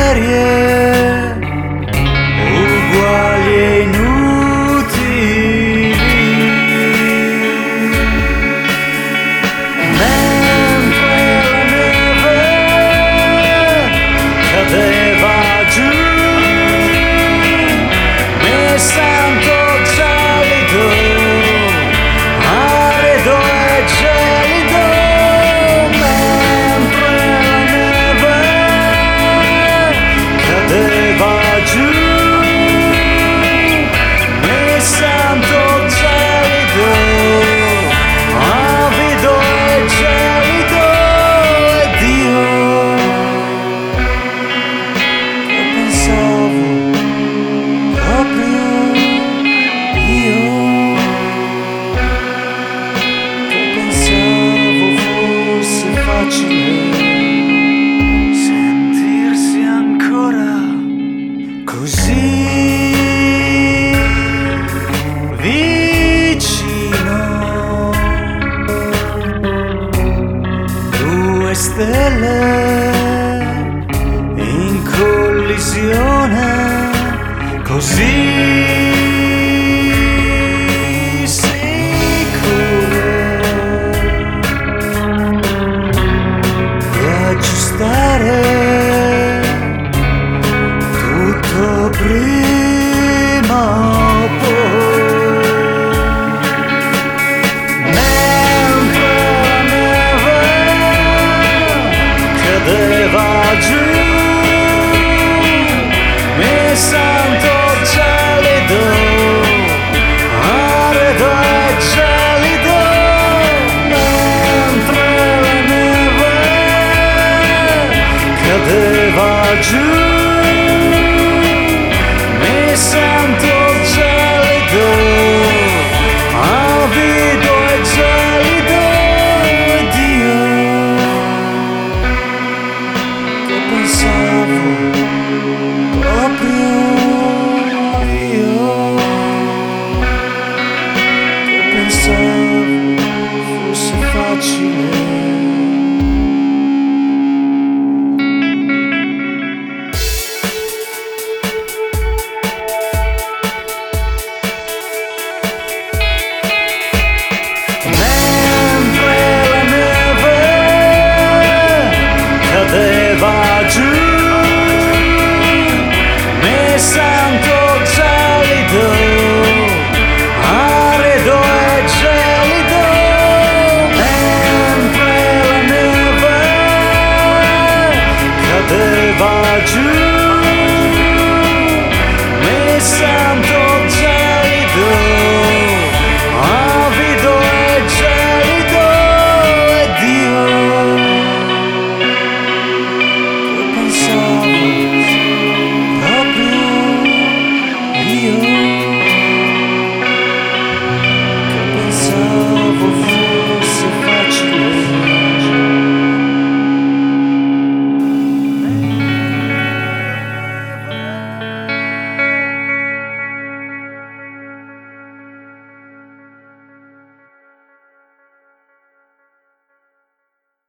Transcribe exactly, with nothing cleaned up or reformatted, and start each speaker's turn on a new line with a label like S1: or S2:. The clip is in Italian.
S1: serie uguali e inutili, mentre la neve cadeva giù, mi sento gelido, arido e gelido, mentre la neve cadeva giù, mi sento gelido, avido e gelido, ed io che pensavo proprio io che pensavo fosse facile sentirsi ancora così vicino, due stelle in collisione così sicure di aggiustare tutto prima o poi, mentre la neve cadeva giù, mi sento gelido, arido e gelido, mentre la neve cadeva giù, mi sento gelido, avido e gelido, ed io che pensavo proprio io che pensavo fosse facile. Mentre la neve cadeva